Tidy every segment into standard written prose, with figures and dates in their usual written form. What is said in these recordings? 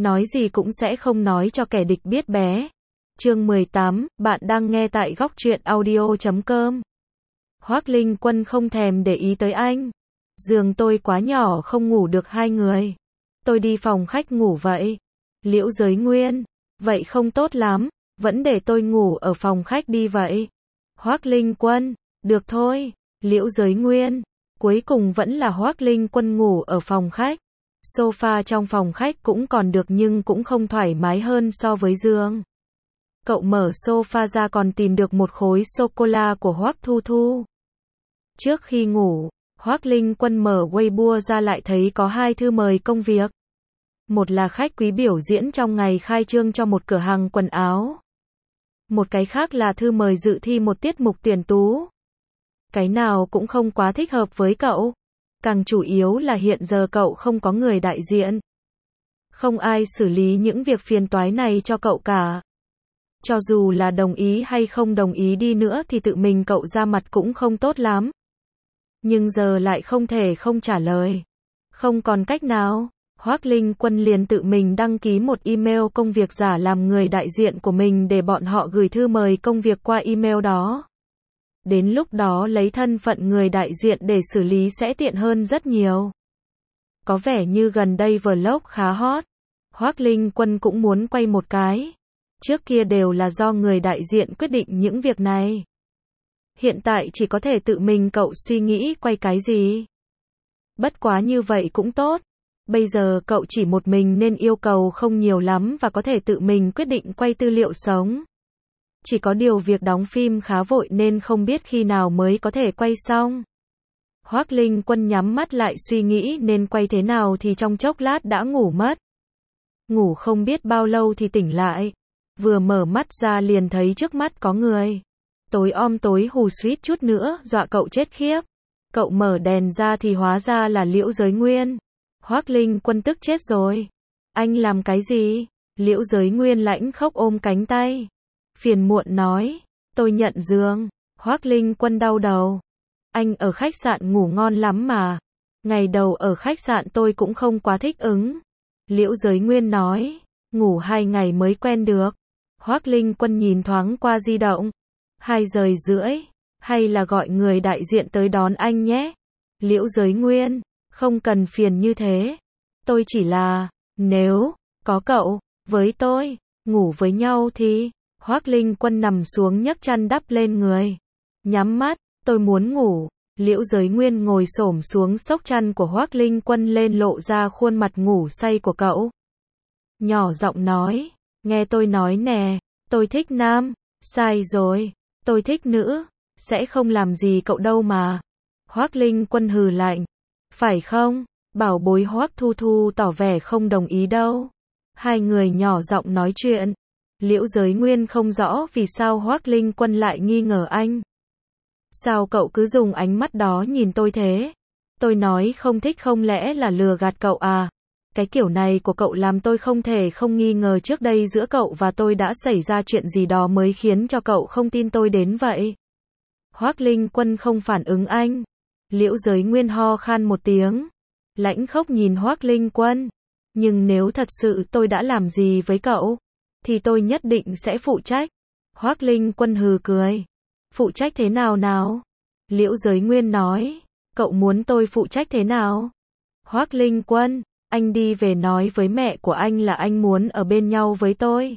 nói gì cũng sẽ không nói cho kẻ địch biết bé. Chương 18, bạn đang nghe tại góc truyện audio.com. Hoác Linh Quân không thèm để ý tới anh. Giường tôi quá nhỏ không ngủ được hai người. Tôi đi phòng khách ngủ vậy. Liễu Giới Nguyên, vậy không tốt lắm, vẫn để tôi ngủ ở phòng khách đi vậy. Hoác Linh Quân, được thôi. Liễu Giới Nguyên, cuối cùng vẫn là Hoác Linh Quân ngủ ở phòng khách. Sofa trong phòng khách cũng còn được nhưng cũng không thoải mái hơn so với giường. Cậu mở sofa ra còn tìm được một khối sô-cô-la của Hoác Thu Thu. Trước khi ngủ, Hoác Linh Quân mở Weibo ra lại thấy có hai thư mời công việc. Một là khách quý biểu diễn trong ngày khai trương cho một cửa hàng quần áo. Một cái khác là thư mời dự thi một tiết mục tuyển tú. Cái nào cũng không quá thích hợp với cậu. Càng chủ yếu là hiện giờ cậu không có người đại diện. Không ai xử lý những việc phiền toái này cho cậu cả. Cho dù là đồng ý hay không đồng ý đi nữa thì tự mình cậu ra mặt cũng không tốt lắm. Nhưng giờ lại không thể không trả lời. Không còn cách nào, Hoác Linh Quân liền tự mình đăng ký một email công việc giả làm người đại diện của mình để bọn họ gửi thư mời công việc qua email đó. Đến lúc đó lấy thân phận người đại diện để xử lý sẽ tiện hơn rất nhiều. Có vẻ như gần đây vlog khá hot. Hoác Linh Quân cũng muốn quay một cái. Trước kia đều là do người đại diện quyết định những việc này. Hiện tại chỉ có thể tự mình cậu suy nghĩ quay cái gì. Bất quá như vậy cũng tốt. Bây giờ cậu chỉ một mình nên yêu cầu không nhiều lắm và có thể tự mình quyết định quay tư liệu sống. Chỉ có điều việc đóng phim khá vội nên không biết khi nào mới có thể quay xong. Hoác Linh Quân nhắm mắt lại suy nghĩ nên quay thế nào thì trong chốc lát đã ngủ mất. Ngủ không biết bao lâu thì tỉnh lại. Vừa mở mắt ra liền thấy trước mắt có người. Tối om tối hù suýt chút nữa dọa cậu chết khiếp. Cậu mở đèn ra thì hóa ra là Liễu Giới Nguyên. Hoác Linh Quân tức chết rồi. Anh làm cái gì? Liễu Giới Nguyên lãnh khốc ôm cánh tay. Phiền muộn nói. Tôi nhận giường. Hoác Linh Quân đau đầu. Anh ở khách sạn ngủ ngon lắm mà. Ngày đầu ở khách sạn tôi cũng không quá thích ứng. Liễu Giới Nguyên nói. Ngủ 2 ngày mới quen được. Hoác Linh Quân nhìn thoáng qua di động. 2 giờ rưỡi. Hay là gọi người đại diện tới đón anh nhé. Liễu Giới Nguyên. Không cần phiền như thế. Tôi chỉ là, nếu có cậu với tôi ngủ với nhau thì. Hoác Linh Quân nằm xuống nhấc chăn đắp lên người. Nhắm mắt, tôi muốn ngủ. Liễu Giới Nguyên ngồi xổm xuống xốc chăn của Hoác Linh Quân lên lộ ra khuôn mặt ngủ say của cậu. Nhỏ giọng nói, nghe tôi nói nè, tôi thích nam. Sai rồi, tôi thích nữ. Sẽ không làm gì cậu đâu mà. Hoác Linh Quân hừ lạnh. Phải không? Bảo bối Hoác Thu Thu tỏ vẻ không đồng ý đâu. Hai người nhỏ giọng nói chuyện. Liễu Giới Nguyên không rõ vì sao Hoác Linh Quân lại nghi ngờ anh. Sao cậu cứ dùng ánh mắt đó nhìn tôi thế? Tôi nói không thích không lẽ là lừa gạt cậu à? Cái kiểu này của cậu làm tôi không thể không nghi ngờ trước đây giữa cậu và tôi đã xảy ra chuyện gì đó mới khiến cho cậu không tin tôi đến vậy. Hoác Linh Quân không phản ứng anh. Liễu Giới Nguyên ho khan một tiếng. Lãnh khốc nhìn Hoác Linh Quân. Nhưng nếu thật sự tôi đã làm gì với cậu, thì tôi nhất định sẽ phụ trách. Hoác Linh Quân hừ cười. Phụ trách thế nào nào? Liễu Giới Nguyên nói. Cậu muốn tôi phụ trách thế nào? Hoác Linh Quân, anh đi về nói với mẹ của anh là anh muốn ở bên nhau với tôi.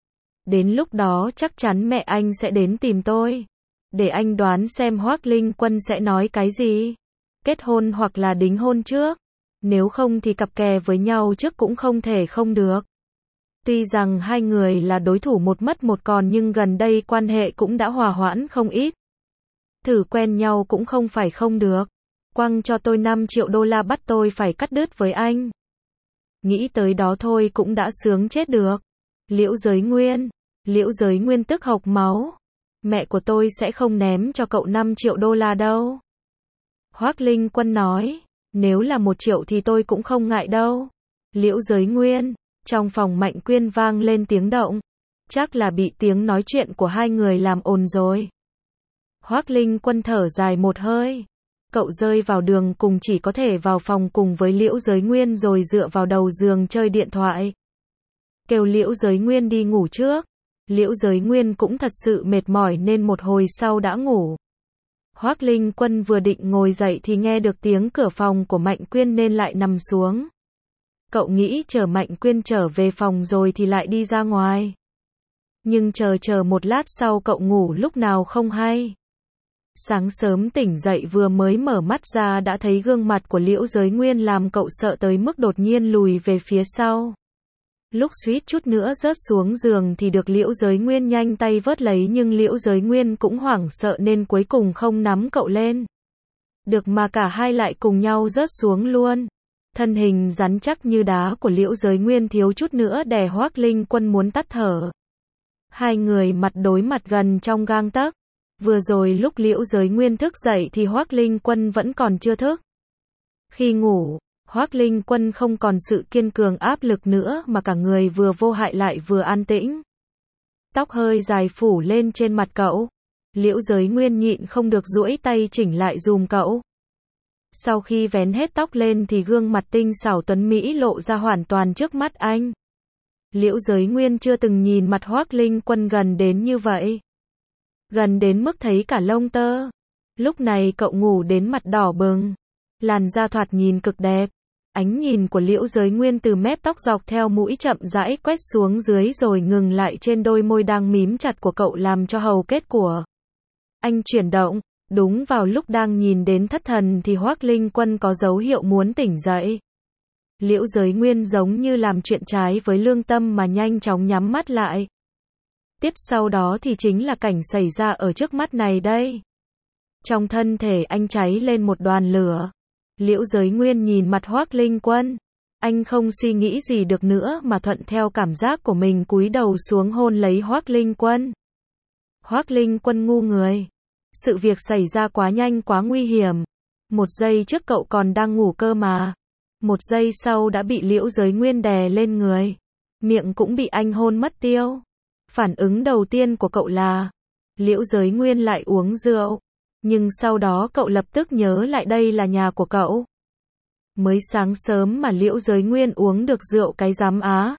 Đến lúc đó chắc chắn mẹ anh sẽ đến tìm tôi. Để anh đoán xem Hoác Linh Quân sẽ nói cái gì. Kết hôn hoặc là đính hôn trước. Nếu không thì cặp kè với nhau trước cũng không thể không được. Tuy rằng hai người là đối thủ một mất một còn nhưng gần đây quan hệ cũng đã hòa hoãn không ít. Thử quen nhau cũng không phải không được. Quăng cho tôi 5 triệu đô la bắt tôi phải cắt đứt với anh. Nghĩ tới đó thôi cũng đã sướng chết được. Liễu Giới Nguyên. Liễu Giới Nguyên tức hộc máu. Mẹ của tôi sẽ không ném cho cậu 5 triệu đô la đâu. Hoác Linh Quân nói. Nếu là 1 triệu thì tôi cũng không ngại đâu. Liễu Giới Nguyên. Trong phòng Mạnh Quyên vang lên tiếng động. Chắc là bị tiếng nói chuyện của hai người làm ồn rồi. Hoác Linh Quân thở dài một hơi. Cậu rơi vào đường cùng chỉ có thể vào phòng cùng với Liễu Giới Nguyên rồi dựa vào đầu giường chơi điện thoại. kêu Liễu Giới Nguyên đi ngủ trước. Liễu Giới Nguyên cũng thật sự mệt mỏi nên một hồi sau đã ngủ. Hoắc Linh Quân vừa định ngồi dậy thì nghe được tiếng cửa phòng của Mạnh Quyên nên lại nằm xuống. Cậu nghĩ chờ Mạnh Quyên trở về phòng rồi thì lại đi ra ngoài. Nhưng chờ một lát sau cậu ngủ lúc nào không hay. Sáng sớm tỉnh dậy vừa mới mở mắt ra đã thấy gương mặt của Liễu Giới Nguyên làm cậu sợ tới mức đột nhiên lùi về phía sau. Lúc suýt chút nữa rớt xuống giường thì được Liễu Giới Nguyên nhanh tay vớt lấy nhưng Liễu Giới Nguyên cũng hoảng sợ nên cuối cùng không nắm cậu lên. Được mà cả hai lại cùng nhau rớt xuống luôn. Thân hình rắn chắc như đá của Liễu Giới Nguyên thiếu chút nữa đè Hoắc Linh Quân muốn tắt thở. Hai người mặt đối mặt gần trong gang tấc. Vừa rồi lúc Liễu Giới Nguyên thức dậy thì Hoắc Linh Quân vẫn còn chưa thức. Khi ngủ, Hoắc Linh Quân không còn sự kiên cường áp lực nữa mà cả người vừa vô hại lại vừa an tĩnh. Tóc hơi dài phủ lên trên mặt cậu. Liễu Giới Nguyên nhịn không được duỗi tay chỉnh lại giùm cậu. Sau khi vén hết tóc lên thì gương mặt tinh xảo tuấn mỹ lộ ra hoàn toàn trước mắt anh. Liễu Giới Nguyên chưa từng nhìn mặt Hoắc Linh Quân gần đến như vậy. Gần đến mức thấy cả lông tơ. Lúc này cậu ngủ đến mặt đỏ bừng. Làn da thoạt nhìn cực đẹp. Ánh nhìn của Liễu Giới Nguyên từ mép tóc dọc theo mũi chậm rãi quét xuống dưới rồi ngừng lại trên đôi môi đang mím chặt của cậu làm cho hầu kết của anh chuyển động. Đúng vào lúc đang nhìn đến thất thần thì Hoắc Linh Quân có dấu hiệu muốn tỉnh dậy. Liễu Giới Nguyên giống như làm chuyện trái với lương tâm mà nhanh chóng nhắm mắt lại. Tiếp sau đó thì chính là cảnh xảy ra ở trước mắt này đây. Trong thân thể anh cháy lên một đoàn lửa. Liễu Giới Nguyên nhìn mặt Hoắc Linh Quân. Anh không suy nghĩ gì được nữa mà thuận theo cảm giác của mình cúi đầu xuống hôn lấy Hoắc Linh Quân. Hoắc Linh Quân ngu người. Sự việc xảy ra quá nhanh quá nguy hiểm. Một giây trước cậu còn đang ngủ cơ mà. Một giây sau đã bị Liễu Giới Nguyên đè lên người. Miệng cũng bị anh hôn mất tiêu. Phản ứng đầu tiên của cậu là Liễu Giới Nguyên lại uống rượu. Nhưng sau đó cậu lập tức nhớ lại đây là nhà của cậu. Mới sáng sớm mà Liễu Giới Nguyên uống được rượu cái dám á.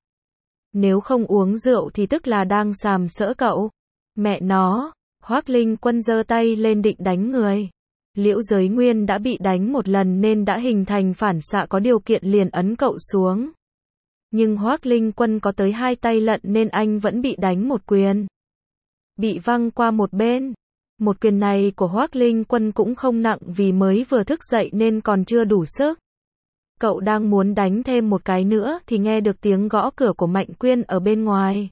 Nếu không uống rượu thì tức là đang sàm sỡ cậu. Mẹ nó, Hoắc Linh Quân giơ tay lên định đánh người. Liễu Giới Nguyên đã bị đánh một lần nên đã hình thành phản xạ có điều kiện liền ấn cậu xuống. Nhưng Hoắc Linh Quân có tới 2 tay lận nên anh vẫn bị đánh một quyền. Bị văng qua một bên. Một quyền này của Hoắc Linh Quân cũng không nặng vì mới vừa thức dậy nên còn chưa đủ sức. Cậu đang muốn đánh thêm một cái nữa thì nghe được tiếng gõ cửa của Mạnh Quyên ở bên ngoài.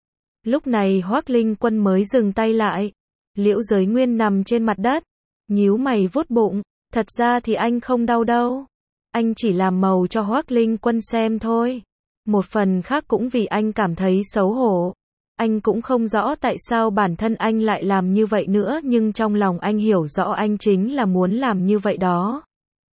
Lúc này Hoắc Linh Quân mới dừng tay lại. Liễu Giới Nguyên nằm trên mặt đất. Nhíu mày vuốt bụng. Thật ra thì anh không đau đâu. Anh chỉ làm màu cho Hoắc Linh Quân xem thôi. Một phần khác cũng vì anh cảm thấy xấu hổ. Anh cũng không rõ tại sao bản thân anh lại làm như vậy nữa nhưng trong lòng anh hiểu rõ anh chính là muốn làm như vậy đó.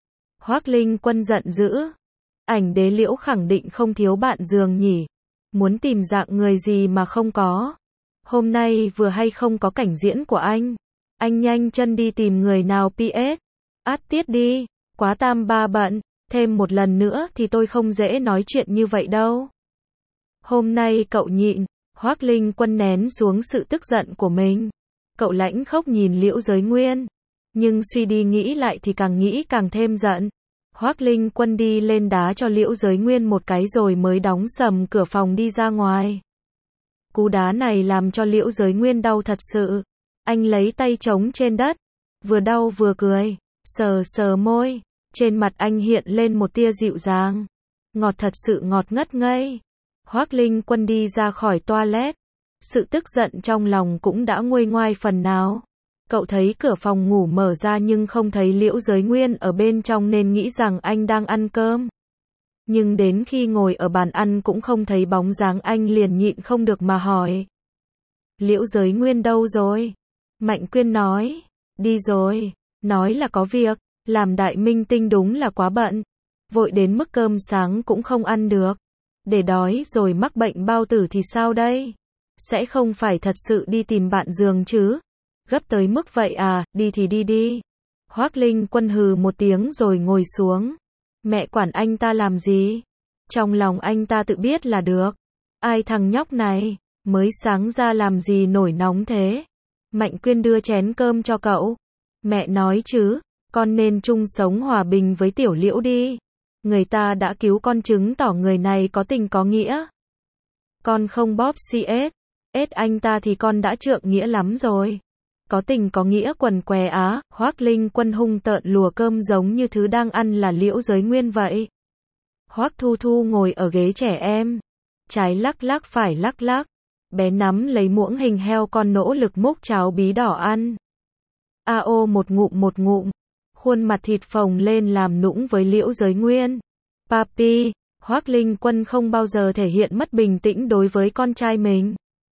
Hoắc Linh Quân giận dữ. Ảnh đế Liễu khẳng định không thiếu bạn giường nhỉ. Muốn tìm dạng người gì mà không có. Hôm nay vừa hay không có cảnh diễn của anh. Anh nhanh chân đi tìm người nào PS. Át tiết đi. Quá tam ba bận. Thêm một lần nữa thì tôi không dễ nói chuyện như vậy đâu. Hôm nay cậu nhịn. Hoắc Linh Quân nén xuống sự tức giận của mình. Cậu lãnh khốc nhìn Liễu Giới Nguyên. Nhưng suy đi nghĩ lại thì càng nghĩ càng thêm giận. Hoắc Linh Quân đi lên đá cho Liễu Giới Nguyên một cái rồi mới đóng sầm cửa phòng đi ra ngoài. Cú đá này làm cho Liễu Giới Nguyên đau thật sự. Anh lấy tay chống trên đất. Vừa đau vừa cười. Sờ môi. Trên mặt anh hiện lên một tia dịu dàng. Ngọt thật sự ngọt ngất ngây. Hoắc Linh Quân đi ra khỏi toilet. Sự tức giận trong lòng cũng đã nguôi ngoai phần nào. Cậu thấy cửa phòng ngủ mở ra nhưng không thấy Liễu Giới Nguyên ở bên trong nên nghĩ rằng anh đang ăn cơm. Nhưng đến khi ngồi ở bàn ăn cũng không thấy bóng dáng anh liền nhịn không được mà hỏi. Liễu Giới Nguyên đâu rồi? Mạnh Quyên nói. Đi rồi. Nói là có việc. Làm đại minh tinh đúng là quá bận. Vội đến mức cơm sáng cũng không ăn được. Để đói rồi mắc bệnh bao tử thì sao đây? Sẽ không phải thật sự đi tìm bạn giường chứ? Gấp tới mức vậy à, đi thì đi đi. Hoắc Linh Quân hừ một tiếng rồi ngồi xuống. Mẹ quản anh ta làm gì? Trong lòng anh ta tự biết là được. Ai thằng nhóc này, mới sáng ra làm gì nổi nóng thế? Mạnh Quyên đưa chén cơm cho cậu. Mẹ nói chứ, con nên chung sống hòa bình với Tiểu Liễu đi. Người ta đã cứu con chứng tỏ người này có tình có nghĩa. Con không bóp CS anh ta thì con đã trượng nghĩa lắm rồi. Có tình có nghĩa quần què á, Hoác Linh Quân hung tợn lùa cơm giống như thứ đang ăn là Liễu Giới Nguyên vậy. Hoác Thu Thu ngồi ở ghế trẻ em. Trái lắc lắc phải lắc lắc. Bé nắm lấy muỗng hình heo con nỗ lực múc cháo bí đỏ ăn. Ao một ngụm. Khuôn mặt thịt phồng lên làm nũng với Liễu Giới Nguyên. Papi, Hoác Linh Quân không bao giờ thể hiện mất bình tĩnh đối với con trai mình.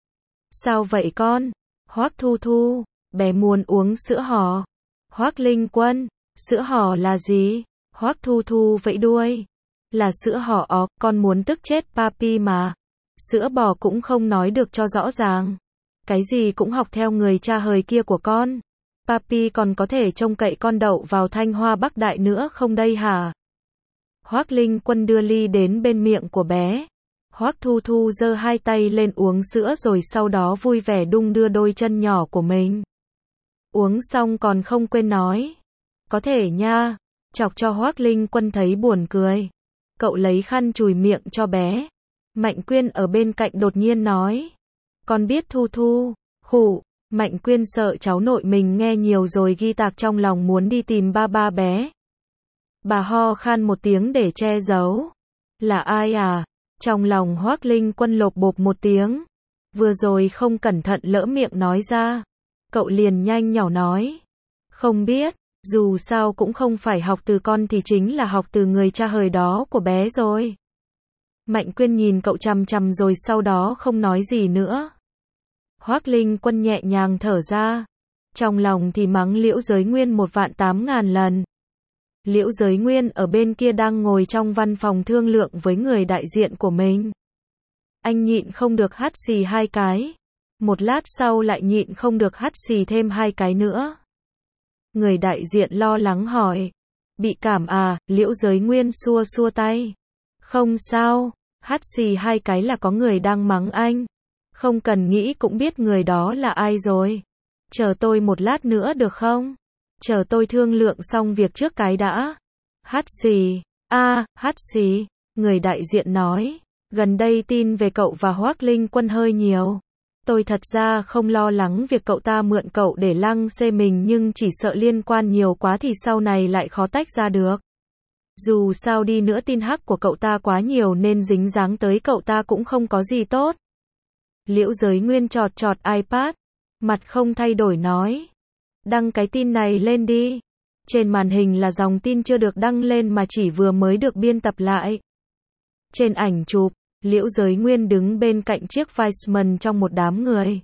Sao vậy con? Hoác Thu Thu, bé muốn uống sữa hò. Hoác Linh Quân, sữa hò là gì? Hoác Thu Thu vẫy đuôi. Là sữa hò, con muốn tức chết papi mà. Sữa bò cũng không nói được cho rõ ràng. Cái gì cũng học theo người cha hời kia của con. Papi còn có thể trông cậy con đậu vào Thanh Hoa Bắc Đại nữa không đây hả? Hoác Linh Quân đưa ly đến bên miệng của bé. Hoác Thu Thu giơ hai tay lên uống sữa rồi sau đó vui vẻ đung đưa đôi chân nhỏ của mình. Uống xong còn không quên nói. Có thể nha. Chọc cho Hoác Linh Quân thấy buồn cười. Cậu lấy khăn chùi miệng cho bé. Mạnh Quyên ở bên cạnh đột nhiên nói. Con biết Thu Thu. Khụ. Mạnh Quyên sợ cháu nội mình nghe nhiều rồi ghi tạc trong lòng muốn đi tìm ba bé. Bà ho khan một tiếng để che giấu. Là ai à? Trong lòng Hoác Linh Quân lộp bộp một tiếng. Vừa rồi không cẩn thận lỡ miệng nói ra. Cậu liền nhanh nhỏ nói. Không biết, dù sao cũng không phải học từ con thì chính là học từ người cha hời đó của bé rồi. Mạnh Quyên nhìn cậu chằm chằm rồi sau đó không nói gì nữa. Hoác Linh Quân nhẹ nhàng thở ra. Trong lòng thì mắng Liễu Giới Nguyên 1.800.000 lần. Liễu Giới Nguyên ở bên kia đang ngồi trong văn phòng thương lượng với người đại diện của mình. Anh nhịn không được hắt xì 2 cái. Một lát sau lại nhịn không được hắt xì thêm 2 cái nữa. Người đại diện lo lắng hỏi. Bị cảm à? Liễu Giới Nguyên xua xua tay. Không sao, hắt xì 2 cái là có người đang mắng anh. Không cần nghĩ cũng biết người đó là ai rồi. Chờ tôi một lát nữa được không? Chờ tôi thương lượng xong việc trước cái đã. Hát xì. Hát xì. Người đại diện nói. Gần đây tin về cậu và Hoác Linh Quân hơi nhiều. Tôi thật ra không lo lắng việc cậu ta mượn cậu để lăng xê mình nhưng chỉ sợ liên quan nhiều quá thì sau này lại khó tách ra được. Dù sao đi nữa tin hắc của cậu ta quá nhiều nên dính dáng tới cậu ta cũng không có gì tốt. Liễu Giới Nguyên chọt chọt iPad. Mặt không thay đổi nói. Đăng cái tin này lên đi. Trên màn hình là dòng tin chưa được đăng lên mà chỉ vừa mới được biên tập lại. Trên ảnh chụp, Liễu Giới Nguyên đứng bên cạnh chiếc Weissman trong một đám người.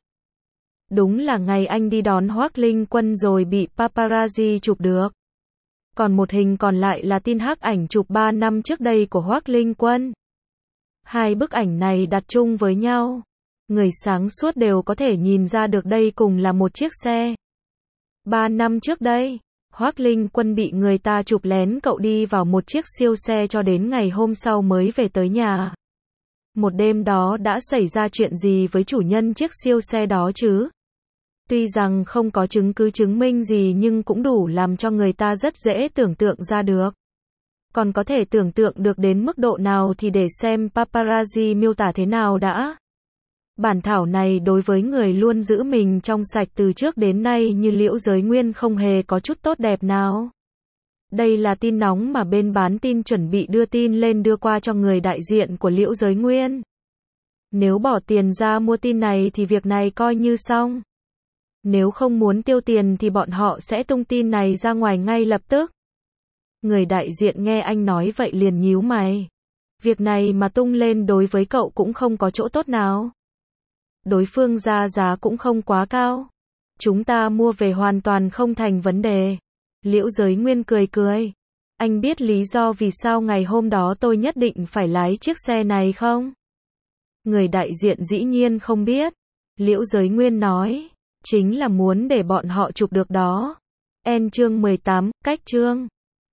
Đúng là ngày anh đi đón Hoác Linh Quân rồi bị paparazzi chụp được. Còn một hình còn lại là tin hắc ảnh chụp 3 năm trước đây của Hoác Linh Quân. Hai bức ảnh này đặt chung với nhau. Người sáng suốt đều có thể nhìn ra được đây cùng là một chiếc xe. 3 năm trước đây, Hoác Linh Quân bị người ta chụp lén cậu đi vào một chiếc siêu xe cho đến ngày hôm sau mới về tới nhà. Một đêm đó đã xảy ra chuyện gì với chủ nhân chiếc siêu xe đó chứ? Tuy rằng không có chứng cứ chứng minh gì nhưng cũng đủ làm cho người ta rất dễ tưởng tượng ra được. Còn có thể tưởng tượng được đến mức độ nào thì để xem paparazzi miêu tả thế nào đã. Bản thảo này đối với người luôn giữ mình trong sạch từ trước đến nay như Liễu Giới Nguyên không hề có chút tốt đẹp nào. Đây là tin nóng mà bên bán tin chuẩn bị đưa tin lên đưa qua cho người đại diện của Liễu Giới Nguyên. Nếu bỏ tiền ra mua tin này thì việc này coi như xong. Nếu không muốn tiêu tiền thì bọn họ sẽ tung tin này ra ngoài ngay lập tức. Người đại diện nghe anh nói vậy liền nhíu mày. Việc này mà tung lên đối với cậu cũng không có chỗ tốt nào. Đối phương ra giá cũng không quá cao. Chúng ta mua về hoàn toàn không thành vấn đề. Liễu Giới Nguyên cười cười. Anh biết lý do vì sao ngày hôm đó tôi nhất định phải lái chiếc xe này không? Người đại diện dĩ nhiên không biết. Liễu Giới Nguyên nói. Chính là muốn để bọn họ chụp được đó. Chương 18, cách chương.